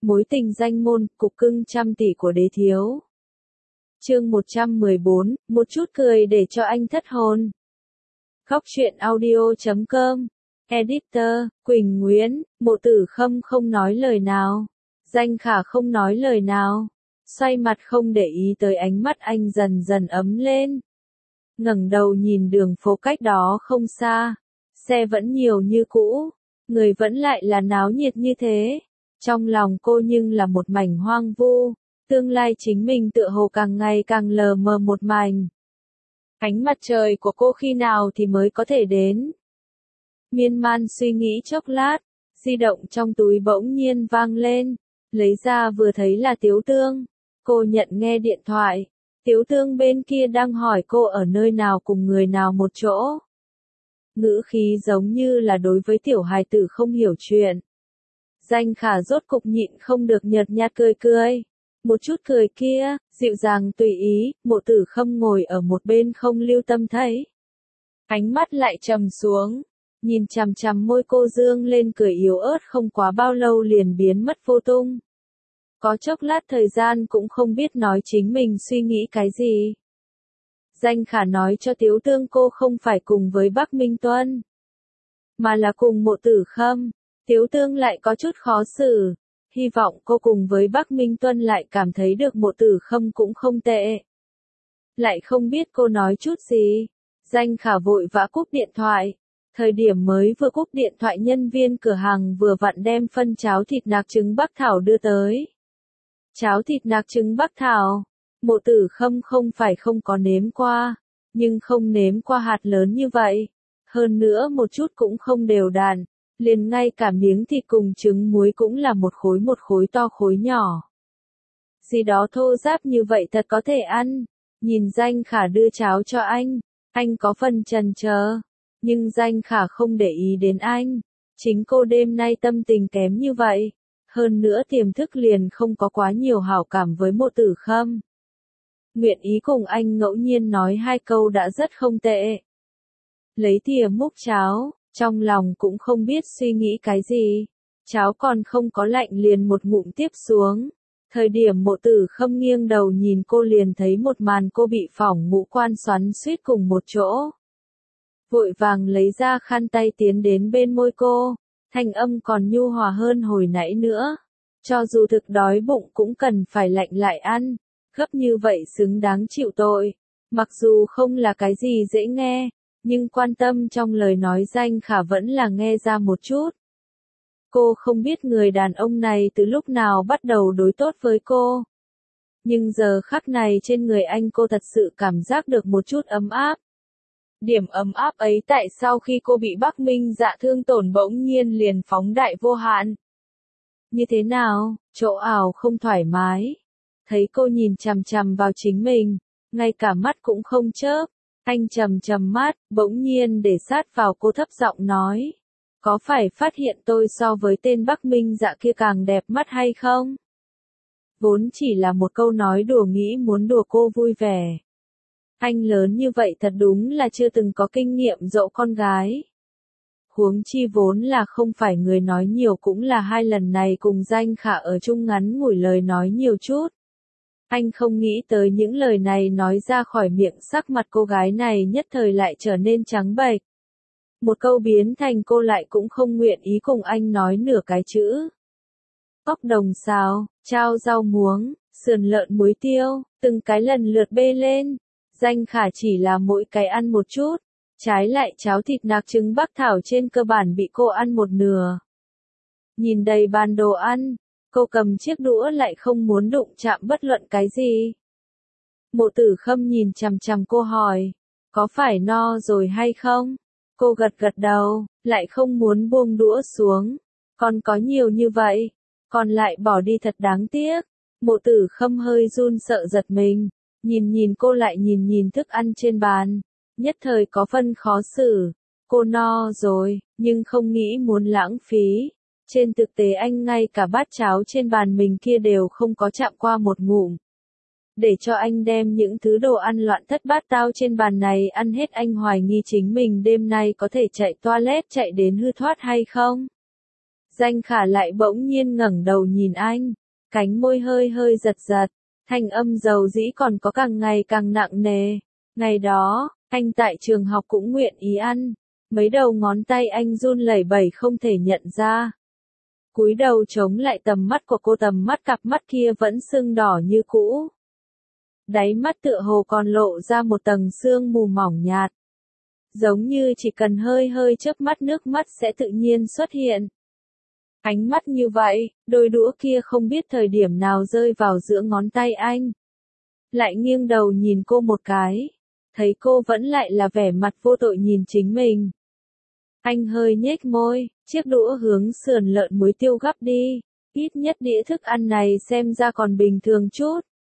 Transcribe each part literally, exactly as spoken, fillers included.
Mối tình danh môn, cục cưng trăm tỷ của đế thiếu. Chương một trăm mười bốn, một chút cười để cho anh thất hồn. Khóc chuyện audio chấm com. Editor, Quỳnh Nguyễn, Mộ Tử Khâm không nói lời nào. Danh Khả không nói lời nào. Xoay mặt không để ý tới ánh mắt anh dần dần ấm lên. Ngẩng đầu nhìn đường phố cách đó không xa. Xe vẫn nhiều như cũ. Người vẫn lại là náo nhiệt như thế. Trong lòng cô nhưng là một mảnh hoang vu. Tương lai chính mình tựa hồ càng ngày càng lờ mờ một mảnh. Ánh mặt trời của cô khi nào thì mới có thể đến? Miên man suy nghĩ chốc lát, di động trong túi bỗng nhiên vang lên, lấy ra vừa thấy là Tiếu Tương. Cô nhận nghe điện thoại, Tiếu Tương bên kia đang hỏi cô ở nơi nào cùng người nào một chỗ. Ngữ khí giống như là đối với tiểu hài tử không hiểu chuyện. Danh Khả rốt cục nhịn không được nhợt nhạt cười cười. Một chút cười kia, dịu dàng tùy ý, Mộ Tử Khâm ngồi ở một bên không lưu tâm thấy. Ánh mắt lại trầm xuống, nhìn chằm chằm môi cô dương lên cười yếu ớt không quá bao lâu liền biến mất vô tung. Có chốc lát thời gian cũng không biết nói chính mình suy nghĩ cái gì. Danh Khả nói cho Tiếu Tương cô không phải cùng với Bắc Minh Tuân, mà là cùng Mộ Tử Khâm. Tiếu Tương lại có chút khó xử. Hy vọng cô cùng với Bắc Minh Tuân lại cảm thấy được Mộ Tử Khâm cũng không tệ. Lại không biết cô nói chút gì. Danh Khả vội vã cúp điện thoại. Thời điểm mới vừa cúp điện thoại nhân viên cửa hàng vừa vặn đem phân cháo thịt nạc trứng Bắc Thảo đưa tới. Cháo thịt nạc trứng Bắc Thảo. Mộ Tử Khâm không phải không có nếm qua, nhưng không nếm qua hạt lớn như vậy. Hơn nữa một chút cũng không đều đặn. Liền ngay cả miếng thịt cùng trứng muối cũng là một khối một khối to khối nhỏ. Gì đó thô ráp như vậy thật có thể ăn. Nhìn Danh Khả đưa cháo cho anh, anh có phần chần chờ. Nhưng Danh Khả không để ý đến anh. Chính cô đêm nay tâm tình kém như vậy. Hơn nữa tiềm thức liền không có quá nhiều hảo cảm với Mộ Tử Khâm. Nguyện ý cùng anh ngẫu nhiên nói hai câu đã rất không tệ. Lấy thìa múc cháo. Trong lòng cũng không biết suy nghĩ cái gì. Cháo còn không có lạnh liền một ngụm tiếp xuống. Thời điểm Mộ Tử Khâm nghiêng đầu nhìn cô liền thấy một màn cô bị phỏng ngũ quan xoắn suýt cùng một chỗ. Vội vàng lấy ra khăn tay tiến đến bên môi cô. Thanh âm còn nhu hòa hơn hồi nãy nữa. Cho dù thực đói bụng cũng cần phải lạnh lại ăn. Gấp như vậy xứng đáng chịu tội. Mặc dù không là cái gì dễ nghe. Nhưng quan tâm trong lời nói Danh Khả vẫn là nghe ra một chút. Cô không biết người đàn ông này từ lúc nào bắt đầu đối tốt với cô. Nhưng giờ khắc này trên người anh cô thật sự cảm giác được một chút ấm áp. Điểm ấm áp ấy tại sau khi cô bị Bắc Minh Dạ thương tổn bỗng nhiên liền phóng đại vô hạn. Như thế nào, chỗ ảo không thoải mái. Thấy cô nhìn chằm chằm vào chính mình, ngay cả mắt cũng không chớp. Anh trầm trầm mắt, bỗng nhiên để sát vào cô thấp giọng nói. Có phải phát hiện tôi so với tên Bắc Minh Dạ kia càng đẹp mắt hay không? Vốn chỉ là một câu nói đùa nghĩ muốn đùa cô vui vẻ. Anh lớn như vậy thật đúng là chưa từng có kinh nghiệm dỗ con gái. Huống chi vốn là không phải người nói nhiều cũng là hai lần này cùng Danh Khả ở chung ngắn ngủi lời nói nhiều chút. Anh không nghĩ tới những lời này nói ra khỏi miệng sắc mặt cô gái này nhất thời lại trở nên trắng bệch. Một câu biến thành cô lại cũng không nguyện ý cùng anh nói nửa cái chữ. Ốc đồng xào, chao rau muống, sườn lợn muối tiêu, từng cái lần lượt bê lên. Danh Khả chỉ là mỗi cái ăn một chút. Trái lại cháo thịt nạc trứng Bắc Thảo trên cơ bản bị cô ăn một nửa. Nhìn đầy bàn đồ ăn. Cô cầm chiếc đũa lại không muốn đụng chạm bất luận cái gì. Mộ Tử Khâm nhìn chằm chằm cô hỏi. Có phải no rồi hay không? Cô gật gật đầu, lại không muốn buông đũa xuống. Còn có nhiều như vậy. Còn lại bỏ đi thật đáng tiếc. Mộ Tử Khâm hơi run sợ giật mình. Nhìn nhìn cô lại nhìn nhìn thức ăn trên bàn. Nhất thời có phân khó xử. Cô no rồi, nhưng không nghĩ muốn lãng phí. Trên thực tế anh ngay cả bát cháo trên bàn mình kia đều không có chạm qua một ngụm. Để cho anh đem những thứ đồ ăn loạn thất bát tao trên bàn này ăn hết anh hoài nghi chính mình đêm nay có thể chạy toilet chạy đến hư thoát hay không. Danh Khả lại bỗng nhiên ngẩng đầu nhìn anh, cánh môi hơi hơi giật giật, thanh âm dầu dĩ còn có càng ngày càng nặng nề. Ngày đó, anh tại trường học cũng nguyện ý ăn, mấy đầu ngón tay anh run lẩy bẩy không thể nhận ra. Cúi đầu chống lại tầm mắt của cô, tầm mắt cặp mắt kia vẫn sưng đỏ như cũ. Đáy mắt tựa hồ còn lộ ra một tầng sương mù mỏng nhạt. Giống như chỉ cần hơi hơi chớp mắt nước mắt sẽ tự nhiên xuất hiện. Ánh mắt như vậy, đôi đũa kia không biết thời điểm nào rơi vào giữa ngón tay anh. Lại nghiêng đầu nhìn cô một cái. Thấy cô vẫn lại là vẻ mặt vô tội nhìn chính mình. Anh hơi nhếch môi, chiếc đũa hướng sườn lợn muối tiêu gắp đi. Ít nhất đĩa thức ăn này xem ra còn bình thường chút.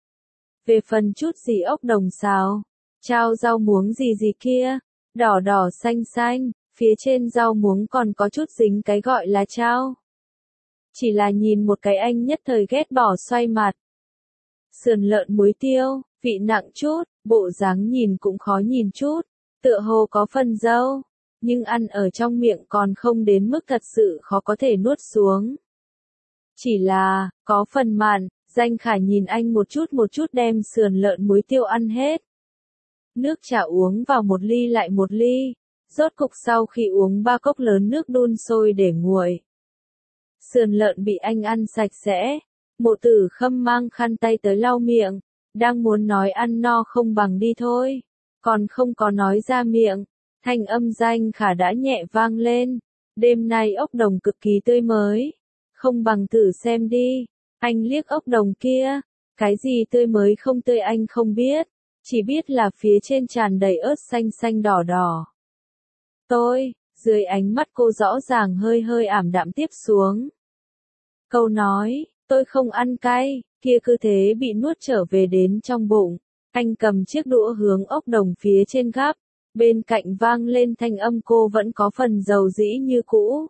Về phần chút gì ốc đồng xào, chao rau muống gì gì kia, đỏ đỏ xanh xanh, phía trên rau muống còn có chút dính cái gọi là chao. Chỉ là nhìn một cái anh nhất thời ghét bỏ xoay mặt. Sườn lợn muối tiêu, vị nặng chút, bộ dáng nhìn cũng khó nhìn chút, tựa hồ có phần dâu, nhưng ăn ở trong miệng còn không đến mức thật sự khó có thể nuốt xuống. Chỉ là, có phần mặn. Danh Khả nhìn anh một chút một chút đem sườn lợn muối tiêu ăn hết. Nước trà uống vào một ly lại một ly, rốt cục sau khi uống ba cốc lớn nước đun sôi để nguội. Sườn lợn bị anh ăn sạch sẽ, Mộ Tử Khâm mang khăn tay tới lau miệng, đang muốn nói ăn no không bằng đi thôi, còn không có nói ra miệng, thanh âm Danh Khả đã nhẹ vang lên, đêm nay ốc đồng cực kỳ tươi mới, không bằng thử xem đi. Anh liếc ốc đồng kia, cái gì tươi mới không tươi anh không biết, chỉ biết là phía trên tràn đầy ớt xanh xanh đỏ đỏ. Tôi, dưới ánh mắt cô rõ ràng hơi hơi ảm đạm tiếp xuống. Câu nói, tôi không ăn cay, kia cứ thế bị nuốt trở về đến trong bụng. Anh cầm chiếc đũa hướng ốc đồng phía trên gắp, bên cạnh vang lên thanh âm cô vẫn có phần dầu dĩ như cũ.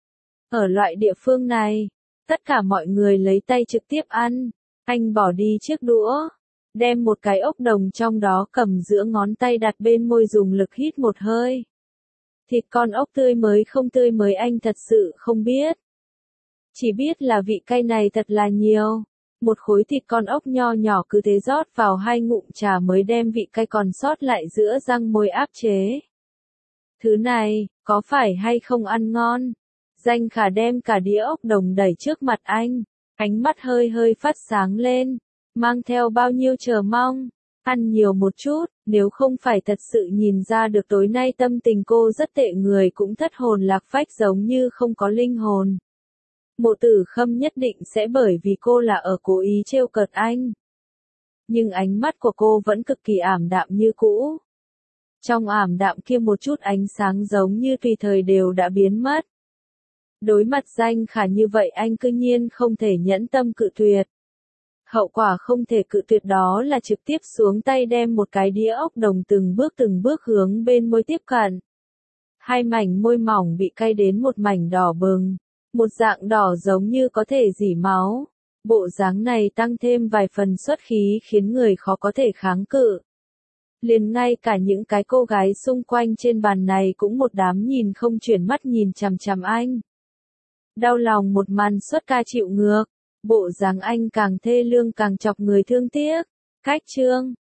Ở loại địa phương này, tất cả mọi người lấy tay trực tiếp ăn. Anh bỏ đi chiếc đũa, đem một cái ốc đồng trong đó cầm giữa ngón tay đặt bên môi dùng lực hít một hơi. Thịt con ốc tươi mới không tươi mới anh thật sự không biết. Chỉ biết là vị cay này thật là nhiều. Một khối thịt con ốc nho nhỏ cứ thế rót vào hai ngụm trà mới đem vị cay còn sót lại giữa răng môi áp chế. Thứ này, có phải hay không ăn ngon? Danh Khả đem cả đĩa ốc đồng đẩy trước mặt anh, ánh mắt hơi hơi phát sáng lên, mang theo bao nhiêu chờ mong. Ăn nhiều một chút, nếu không phải thật sự nhìn ra được tối nay tâm tình cô rất tệ người cũng thất hồn lạc phách giống như không có linh hồn. Mộ Tử Khâm nhất định sẽ bởi vì cô là ở cố ý trêu cợt anh. Nhưng ánh mắt của cô vẫn cực kỳ ảm đạm như cũ. Trong ảm đạm kia một chút ánh sáng giống như tùy thời đều đã biến mất. Đối mặt Danh Khả như vậy anh cư nhiên không thể nhẫn tâm cự tuyệt. Hậu quả không thể cự tuyệt đó là trực tiếp xuống tay đem một cái đĩa ốc đồng từng bước từng bước hướng bên môi tiếp cận. Hai mảnh môi mỏng bị cay đến một mảnh đỏ bừng, một dạng đỏ giống như có thể rỉ máu. Bộ dáng này tăng thêm vài phần xuất khí khiến người khó có thể kháng cự. Liền ngay cả những cái cô gái xung quanh trên bàn này cũng một đám nhìn không chuyển mắt nhìn chằm chằm anh. Đau lòng một màn xuất ca chịu ngược, bộ dáng anh càng thê lương càng chọc người thương tiếc. Cách chương